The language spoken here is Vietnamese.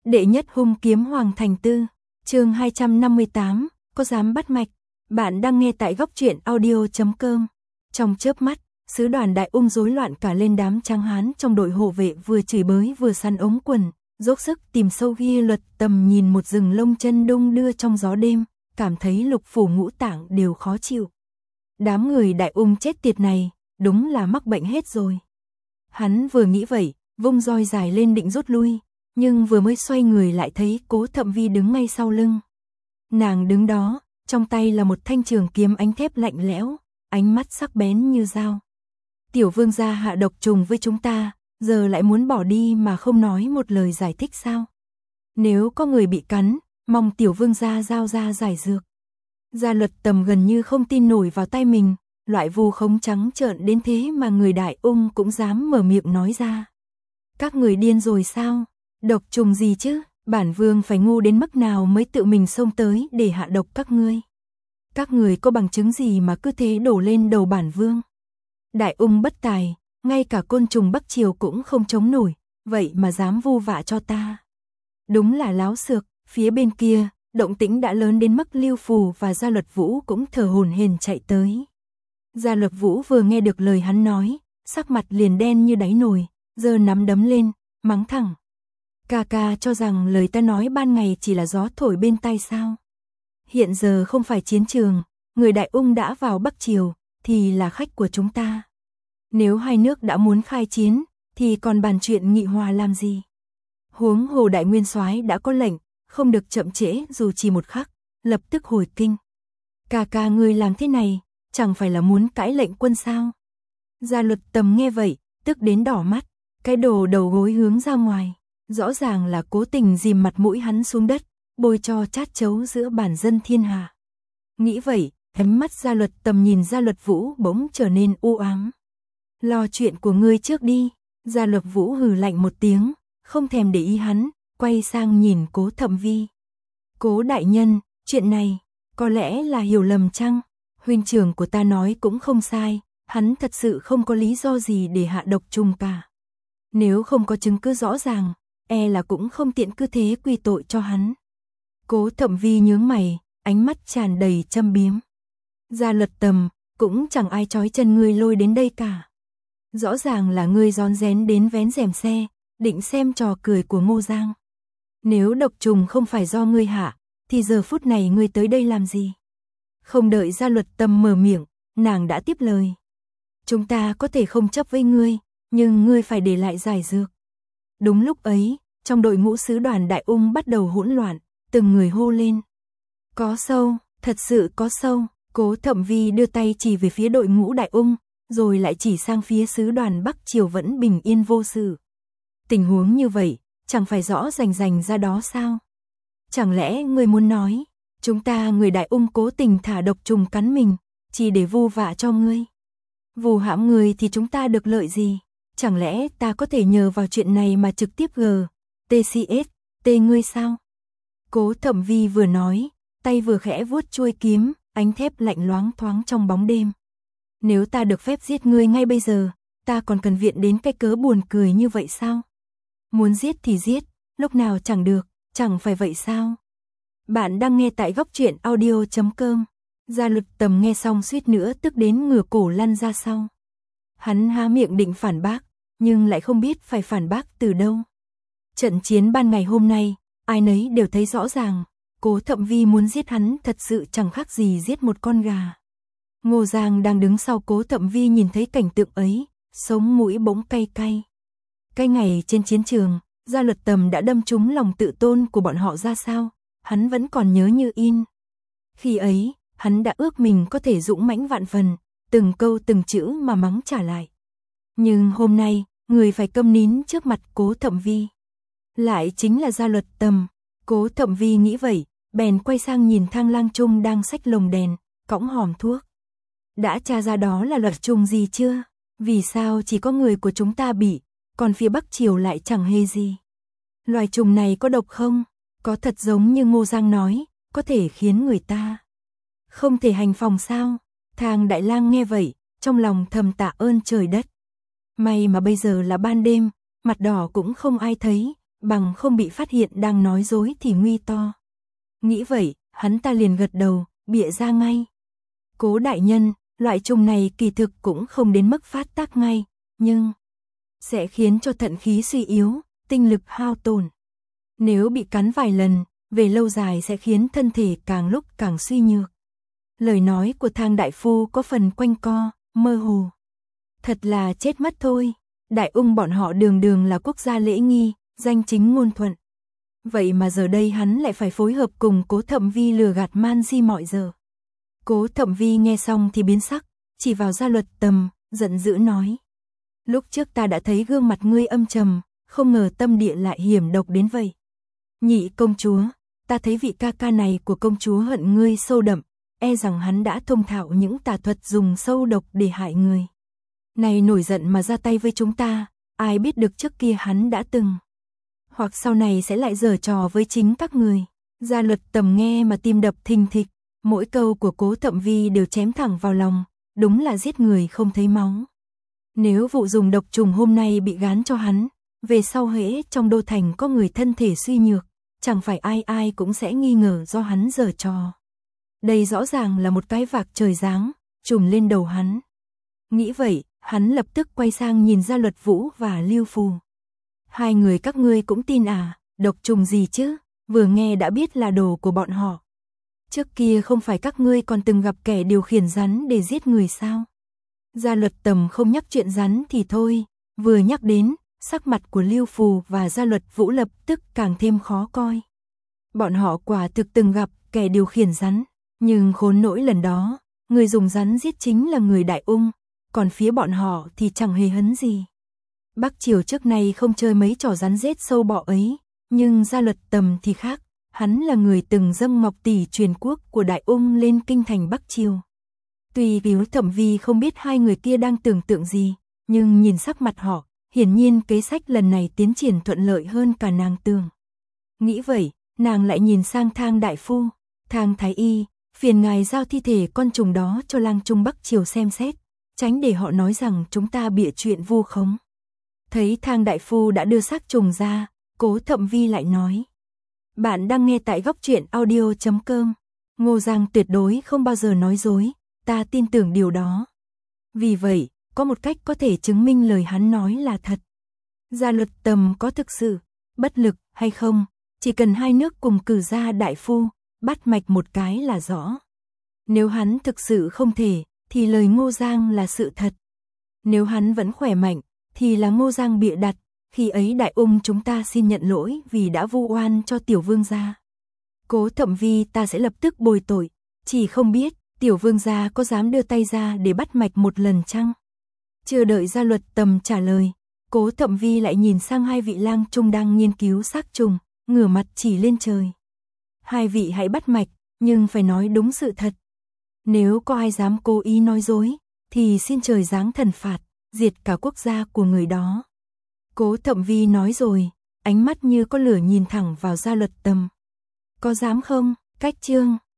Đệ nhất hung kiếm Hoàng Thành Tư, chương 258, có dám bắt mạch. Bạn đang nghe tại góc truyện audio.com. Trong chớp mắt, sứ đoàn Đại Ung rối loạn cả lên, đám tráng hán trong đội hộ vệ vừa chửi bới vừa săn ống quần, dốc sức tìm sâu ghi luật, tầm nhìn một rừng lông chân đung đưa trong gió đêm, cảm thấy lục phủ ngũ tạng đều khó chịu. Đám người Đại Ung chết tiệt này, đúng là mắc bệnh hết rồi. Hắn vừa nghĩ vậy, vung roi dài lên định rút lui, nhưng vừa mới xoay người lại thấy Cố Thậm Vi đứng ngay sau lưng. Nàng đứng đó, trong tay là một thanh trường kiếm ánh thép lạnh lẽo, ánh mắt sắc bén như dao. Tiểu vương gia hạ độc trùng với chúng ta, giờ lại muốn bỏ đi mà không nói một lời giải thích sao? Nếu có người bị cắn, mong tiểu vương gia giao ra giải dược. Gia Luật Tầm gần như không tin nổi vào tay mình, loại vu khống trắng trợn đến thế mà người Đại Ung cũng dám mở miệng nói ra. Các người điên rồi sao? Độc trùng gì chứ? Bản vương phải ngu đến mức nào mới tự mình xông tới để hạ độc các ngươi? Các người có bằng chứng gì mà cứ thế đổ lên đầu bản vương? Đại Ung bất tài, ngay cả côn trùng Bắc Triều cũng không chống nổi, vậy mà dám vu vạ cho ta. Đúng là láo xược. Phía bên kia, động tĩnh đã lớn đến mức Lưu Phù và Gia Luật Vũ cũng thở hổn hển chạy tới. Gia Luật Vũ vừa nghe được lời hắn nói, sắc mặt liền đen như đáy nồi, giơ nắm đấm lên, mắng thẳng. Ca ca cho rằng lời ta nói ban ngày chỉ là gió thổi bên tai sao? Hiện giờ không phải chiến trường, người Đại Ung đã vào Bắc Triều, thì là khách của chúng ta. Nếu hai nước đã muốn khai chiến, thì còn bàn chuyện nghị hòa làm gì? Huống hồ Đại Nguyên Soái đã có lệnh, không được chậm trễ dù chỉ một khắc, lập tức hồi kinh. Ca ca ngươi làm thế này, chẳng phải là muốn cãi lệnh quân sao? Gia Luật Tầm nghe vậy, tức đến đỏ mắt, cái đồ đầu gối hướng ra ngoài, rõ ràng là cố tình dìm mặt mũi hắn xuống đất, bôi cho chát chấu giữa bản dân thiên hạ. Nghĩ vậy, ánh mắt Gia Luật Tầm nhìn Gia Luật Vũ bỗng trở nên u ám. Lo chuyện của ngươi trước đi. Gia Luật Vũ hừ lạnh một tiếng, không thèm để ý hắn, quay sang nhìn Cố Thậm Vi. Cố đại nhân, chuyện này, có lẽ là hiểu lầm chăng? Huynh trưởng của ta nói cũng không sai, hắn thật sự không có lý do gì để hạ độc trùng cả. Nếu không có chứng cứ rõ ràng, e là cũng không tiện cứ thế quy tội cho hắn. Cố Thậm Vi nhướng mày, ánh mắt tràn đầy châm biếm. Gia Luật Tầm, cũng chẳng ai trói chân ngươi lôi đến đây cả. Rõ ràng là ngươi rón rén đến vén rèm xe, định xem trò cười của Ngô Giang. Nếu độc trùng không phải do ngươi hạ, thì giờ phút này ngươi tới đây làm gì? Không đợi Gia Luật Tầm mở miệng, nàng đã tiếp lời. Chúng ta có thể không chấp với ngươi, nhưng ngươi phải để lại giải dược. Đúng lúc ấy, trong đội ngũ sứ đoàn Đại Ung bắt đầu hỗn loạn, từng người hô lên. Có sâu, thật sự có sâu. Cố Thậm Vi đưa tay chỉ về phía đội ngũ Đại Ung, rồi lại chỉ sang phía sứ đoàn Bắc Triều vẫn bình yên vô sự. Tình huống như vậy, chẳng phải rõ rành rành ra đó sao? Chẳng lẽ ngươi muốn nói, chúng ta người Đại Ung cố tình thả độc trùng cắn mình, chỉ để vu vạ cho ngươi? Vù hãm người thì chúng ta được lợi gì? Chẳng lẽ ta có thể nhờ vào chuyện này mà trực tiếp TCS, ngươi sao? Cố Thậm Vi vừa nói, tay vừa khẽ vuốt chuôi kiếm, ánh thép lạnh loáng thoáng trong bóng đêm. Nếu ta được phép giết ngươi ngay bây giờ, ta còn cần viện đến cái cớ buồn cười như vậy sao? Muốn giết thì giết, lúc nào chẳng được, chẳng phải vậy sao? Bạn đang nghe tại góc truyện audio.com. Gia Luật Tầm nghe xong suýt nữa tức đến ngửa cổ lăn ra sau. Hắn há miệng định phản bác, nhưng lại không biết phải phản bác từ đâu. Trận chiến ban ngày hôm nay, ai nấy đều thấy rõ ràng, Cố Thậm Vi muốn giết hắn thật sự chẳng khác gì giết một con gà. Ngô Giang đang đứng sau Cố Thậm Vi nhìn thấy cảnh tượng ấy, sống mũi bỗng cay cay. Cái ngày trên chiến trường, Gia Luật Tầm đã đâm trúng lòng tự tôn của bọn họ ra sao, hắn vẫn còn nhớ như in. Khi ấy, hắn đã ước mình có thể dũng mãnh vạn phần, từng câu từng chữ mà mắng trả lại. Nhưng hôm nay, người phải câm nín trước mặt Cố Thậm Vi. Lại chính là Gia Luật Tầm. Cố Thậm Vi nghĩ vậy, bèn quay sang nhìn Thang Lang Trung đang xách lồng đèn, cõng hòm thuốc. Đã tra ra đó là loại trùng gì chưa? Vì sao chỉ có người của chúng ta bị, còn phía Bắc Triều lại chẳng hề gì? Loài trùng này có độc không? Có thật giống như Ngô Giang nói, có thể khiến người ta không thể hành phòng sao? Thang Đại Lang nghe vậy, trong lòng thầm tạ ơn trời đất. May mà bây giờ là ban đêm, mặt đỏ cũng không ai thấy, bằng không bị phát hiện đang nói dối thì nguy to. Nghĩ vậy, hắn ta liền gật đầu, bịa ra ngay. Cố đại nhân, loại trùng này kỳ thực cũng không đến mức phát tác ngay, nhưng sẽ khiến cho thận khí suy yếu, tinh lực hao tổn. Nếu bị cắn vài lần, về lâu dài sẽ khiến thân thể càng lúc càng suy nhược. Lời nói của Thang đại phu có phần quanh co, mơ hồ. Thật là chết mất thôi. Đại Ung bọn họ đường đường là quốc gia lễ nghi, danh chính ngôn thuận. Vậy mà giờ đây hắn lại phải phối hợp cùng Cố Thậm Vi lừa gạt Man Di mọi giờ. Cố Thậm Vi nghe xong thì biến sắc, chỉ vào Gia Luật Tầm, giận dữ nói. Lúc trước ta đã thấy gương mặt ngươi âm trầm, không ngờ tâm địa lại hiểm độc đến vậy. Nhị công chúa, ta thấy vị ca ca này của công chúa hận ngươi sâu đậm, e rằng hắn đã thông thạo những tà thuật dùng sâu độc để hại người. Này nổi giận mà ra tay với chúng ta, ai biết được trước kia hắn đã từng. Hoặc sau này sẽ lại giở trò với chính các người. Gia Luật Tầm nghe mà tim đập thình thịch, mỗi câu của Cố Thậm Vi đều chém thẳng vào lòng, đúng là giết người không thấy máu. Nếu vụ dùng độc trùng hôm nay bị gán cho hắn, về sau hễ trong đô thành có người thân thể suy nhược, chẳng phải ai ai cũng sẽ nghi ngờ do hắn giở trò. Đây rõ ràng là một cái vạc trời giáng, trùm lên đầu hắn. Nghĩ vậy, hắn lập tức quay sang nhìn Gia Luật Vũ và Lưu Phù. Hai người các ngươi cũng tin à, độc trùng gì chứ, vừa nghe đã biết là đồ của bọn họ. Trước kia không phải các ngươi còn từng gặp kẻ điều khiển rắn để giết người sao? Gia Luật Tầm không nhắc chuyện rắn thì thôi, vừa nhắc đến, sắc mặt của Lưu Phù và Gia Luật Vũ lập tức càng thêm khó coi. Bọn họ quả thực từng gặp kẻ điều khiển rắn, nhưng khốn nỗi lần đó, người dùng rắn giết chính là người Đại Ung, còn phía bọn họ thì chẳng hề hấn gì. Bắc Triều trước nay không chơi mấy trò rắn rết sâu bọ ấy, nhưng Gia Luật Tầm thì khác, hắn là người từng dâng Ngọc Tỷ truyền quốc của Đại Ung lên kinh thành Bắc Triều. Tuy Cố Thậm Vi không biết hai người kia đang tưởng tượng gì, nhưng nhìn sắc mặt họ, hiển nhiên kế sách lần này tiến triển thuận lợi hơn cả nàng tưởng. Nghĩ vậy, nàng lại nhìn sang Thang đại phu, Thang thái y, phiền ngài giao thi thể con trùng đó cho lang trung Bắc Triều xem xét, tránh để họ nói rằng chúng ta bịa chuyện vu khống. Thấy Thang đại phu đã đưa xác trùng ra, Cố Thậm Vi lại nói. Bạn đang nghe tại Góc Truyện Audio.com. Ngô Giang tuyệt đối không bao giờ nói dối, ta tin tưởng điều đó. Vì vậy, có một cách có thể chứng minh lời hắn nói là thật. Gia Luật Tầm có thực sự bất lực hay không, chỉ cần hai nước cùng cử ra đại phu, bắt mạch một cái là rõ. Nếu hắn thực sự không thể, thì lời Ngô Giang là sự thật. Nếu hắn vẫn khỏe mạnh, thì là Ngô Giang bịa đặt, khi ấy Đại Ung chúng ta xin nhận lỗi vì đã vu oan cho tiểu vương gia. Cố Thậm Vi ta sẽ lập tức bồi tội, chỉ không biết tiểu vương gia có dám đưa tay ra để bắt mạch một lần chăng? Chưa đợi Gia Luật Tầm trả lời, Cố Thậm Vi lại nhìn sang hai vị lang trung đang nghiên cứu xác trùng, ngửa mặt chỉ lên trời. Hai vị hãy bắt mạch, nhưng phải nói đúng sự thật. Nếu có ai dám cố ý nói dối, thì xin trời giáng thần phạt, diệt cả quốc gia của người đó. Cố Thậm Vi nói rồi, ánh mắt như có lửa nhìn thẳng vào Gia Luật Tầm. Có dám không? Cách chương